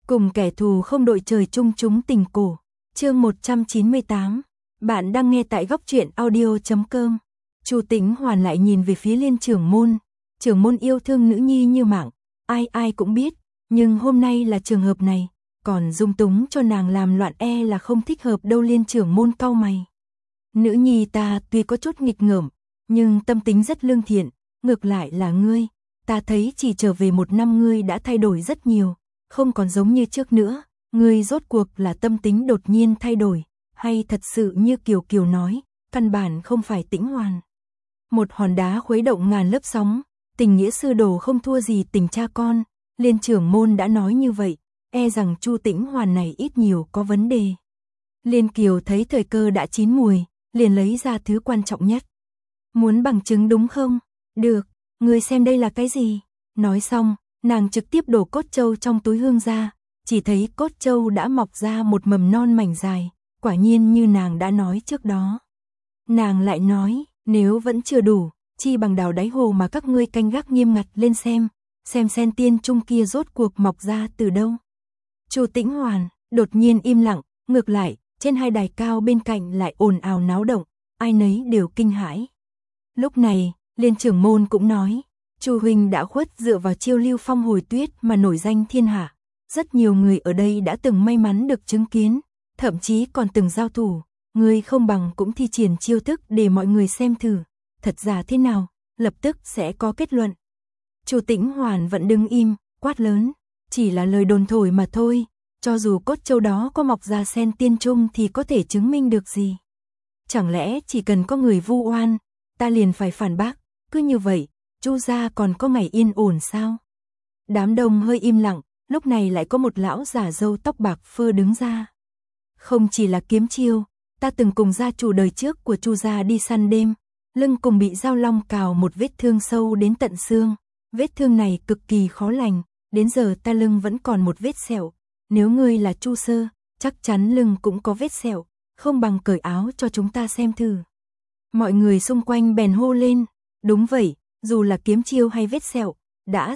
Cùng kẻ thù không đội trời chung chúng tình cổ. Chương 198. Bạn đang nghe tại góc truyện audio.com. Chu Tĩnh Hoàn lại nhìn về phía Liên trưởng môn. Trưởng môn yêu thương nữ nhi như mạng, ai ai cũng biết, nhưng hôm nay là trường hợp này, còn dung túng cho nàng làm loạn là không thích hợp đâu. Liên trưởng môn cau mày. Nữ nhi ta tuy có chút nghịch ngợm, nhưng tâm tính rất lương thiện, ngược lại là ngươi, ta thấy chỉ trở về 1 năm ngươi đã thay đổi rất nhiều, không còn giống như trước nữa, ngươi rốt cuộc là tâm tính đột nhiên thay đổi, hay thật sự như Kiều Kiều nói, căn bản không phải Tĩnh Hoàn. Một hòn đá khuấy động ngàn lớp sóng, tình nghĩa sư đồ không thua gì tình cha con, Liên trưởng môn đã nói như vậy, rằng Chu Tĩnh Hoàn này ít nhiều có vấn đề. Liên Kiều thấy thời cơ đã chín mùi, liền lấy ra thứ quan trọng nhất. Muốn bằng chứng đúng không? Được, ngươi xem đây là cái gì? Nói xong, nàng trực tiếp đổ cốt trâu trong túi hương ra, chỉ thấy cốt trâu đã mọc ra một mầm non mảnh dài, quả nhiên như nàng đã nói trước đó. Nàng lại nói, nếu vẫn chưa đủ, chi bằng đào đáy hồ mà các ngươi canh gác nghiêm ngặt lên xem sen tiên trung kia rốt cuộc mọc ra từ đâu. Chu Tĩnh Hoàn đột nhiên im lặng, ngược lại, trên hai đài cao bên cạnh lại ồn ào náo động, ai nấy đều kinh hãi. Lúc này, Liên trưởng môn cũng nói, Chu huynh đã khuất dựa vào chiêu Lưu Phong hồi tuyết mà nổi danh thiên hạ. Rất nhiều người ở đây đã từng may mắn được chứng kiến, thậm chí còn từng giao thủ, ngươi không bằng cũng thi triển chiêu thức để mọi người xem thử, thật giả thế nào, lập tức sẽ có kết luận. Chu Tĩnh Hoàn vẫn đứng im, quát lớn, chỉ là lời đồn thổi mà thôi, cho dù cốt châu đó có mọc ra sen tiên trung thì có thể chứng minh được gì. Chẳng lẽ chỉ cần có người vu oan, ta liền phải phản bác, cứ như vậy, Chu gia còn có ngày yên ổn sao? Đám đông hơi im lặng, lúc này lại có một lão giả râu tóc bạc phơ đứng ra. Không chỉ là kiếm chiêu, ta từng cùng gia chủ đời trước của Chu gia đi săn đêm, lưng cùng bị dao long cào một vết thương sâu đến tận xương, vết thương này cực kỳ khó lành, đến giờ ta lưng vẫn còn một vết sẹo, nếu ngươi là Chu sơ, chắc chắn lưng cũng có vết sẹo, không bằng cởi áo cho chúng ta xem thử. Mọi người xung quanh bèn hô lên, đúng vậy, dù là kiếm chiêu hay vết sẹo, đã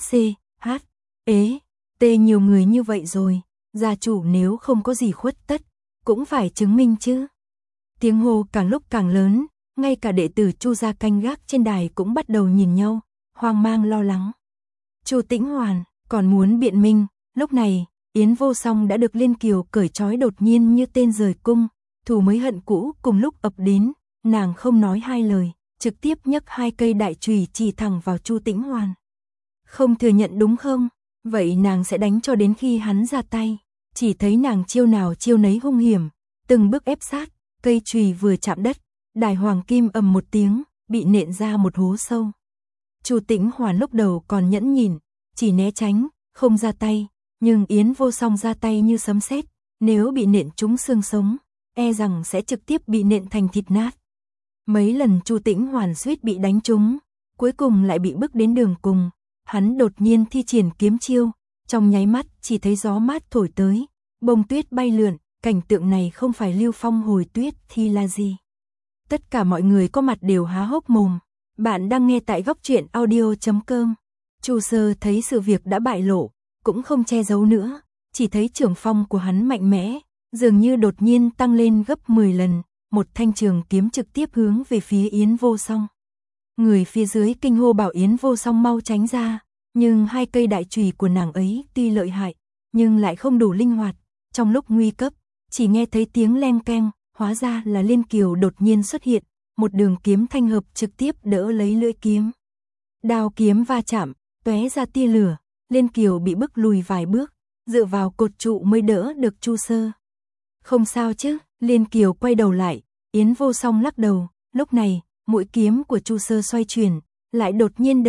tê nhiều người như vậy rồi, gia chủ nếu không có gì khuất tất, cũng phải chứng minh chứ. Tiếng hô càng lúc càng lớn, ngay cả đệ tử Chu gia canh gác trên đài cũng bắt đầu nhìn nhau, hoang mang lo lắng. Chu Tĩnh Hoàn còn muốn biện minh, lúc này, Yến Vô Song đã được Liên Kiều cởi trói đột nhiên như tên rời cung, thù mới hận cũ cùng lúc ập đến, nàng không nói hai lời, trực tiếp nhấc 2 cây đại chùy chỉ thẳng vào Chu Tĩnh Hoàn. Không thừa nhận đúng không? Vậy nàng sẽ đánh cho đến khi hắn ra tay. Chỉ thấy nàng chiêu nào chiêu nấy hung hiểm, từng bước ép sát, cây chùy vừa chạm đất, đài hoàng kim ầm một tiếng, bị nện ra một hố sâu. Chu Tĩnh Hoàn lúc đầu còn nhẫn nhịn, chỉ né tránh, không ra tay, nhưng Yến Vô Song ra tay như sấm sét, nếu bị nện trúng xương sống, rằng sẽ trực tiếp bị nện thành thịt nát. Mấy lần Chu Tĩnh Hoàn suýt bị đánh trúng, cuối cùng lại bị bức đến đường cùng, hắn đột nhiên thi triển kiếm chiêu, trong nháy mắt chỉ thấy gió mát thổi tới, bông tuyết bay lượn, cảnh tượng này không phải Lưu Phong hồi tuyết thì là gì? Tất cả mọi người có mặt đều há hốc mồm. Bạn đang nghe tại góc truyện audio.com. Chu sơ thấy sự việc đã bại lộ, cũng không che giấu nữa, chỉ thấy trường phong của hắn mạnh mẽ, dường như đột nhiên tăng lên gấp 10 lần, một thanh trường kiếm trực tiếp hướng về phía Yến Vô Song. Người phía dưới kinh hô bảo Yến Vô Song mau tránh ra, nhưng 2 cây đại chùy của nàng ấy tuy lợi hại, nhưng lại không đủ linh hoạt, trong lúc nguy cấp, chỉ nghe thấy tiếng leng keng, hóa ra là Liên Kiều đột nhiên xuất hiện, một đường kiếm thanh hợp trực tiếp đỡ lấy lưỡi kiếm. Đao kiếm va chạm, tóe ra tia lửa, Liên Kiều bị bức lùi vài bước, dựa vào cột trụ mới đỡ được Chu sơ. Không sao chứ? Liên Kiều quay đầu lại, Yến Vô Song lắc đầu, lúc này, mũi kiếm của Chu sơ xoay chuyển, lại đột nhiên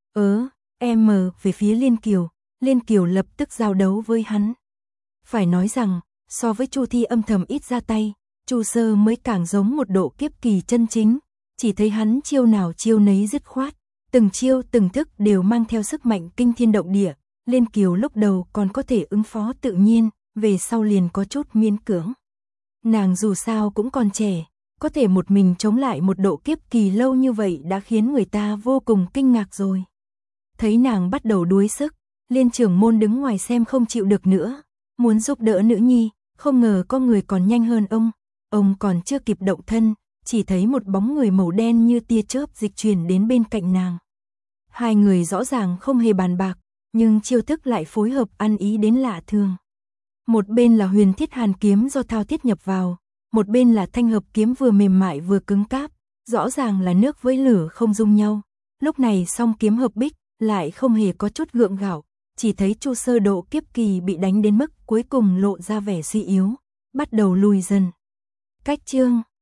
về phía Liên Kiều lập tức giao đấu với hắn. Phải nói rằng, so với Chu Thi âm thầm ít ra tay, Chu sơ mới càng giống một độ kiếp kỳ chân chính, chỉ thấy hắn chiêu nào chiêu nấy dứt khoát, từng chiêu từng thức đều mang theo sức mạnh kinh thiên động địa, Liên Kiều lúc đầu còn có thể ứng phó tự nhiên, về sau liền có chút miễn cưỡng. Nàng dù sao cũng còn trẻ, có thể một mình chống lại một độ kiếp kỳ lâu như vậy đã khiến người ta vô cùng kinh ngạc rồi. Thấy nàng bắt đầu đuối sức, Liên trưởng môn đứng ngoài xem không chịu được nữa, muốn giúp đỡ nữ nhi, không ngờ có người còn nhanh hơn ông còn chưa kịp động thân, chỉ thấy một bóng người màu đen như tia chớp dịch chuyển đến bên cạnh nàng. Hai người rõ ràng không hề bàn bạc, nhưng chiêu thức lại phối hợp ăn ý đến lạ thường. Một bên là Huyền Thiết Hàn kiếm do Thao Thiết nhập vào, một bên là Thanh Hợp kiếm vừa mềm mại vừa cứng cáp, rõ ràng là nước với lửa không dung nhau. Lúc này song kiếm hợp bích, lại không hề có chút gượng gạo, chỉ thấy Chu Sơ Độ kiếp kỳ bị đánh đến mức cuối cùng lộ ra vẻ suy yếu, bắt đầu lùi dần. Cách chương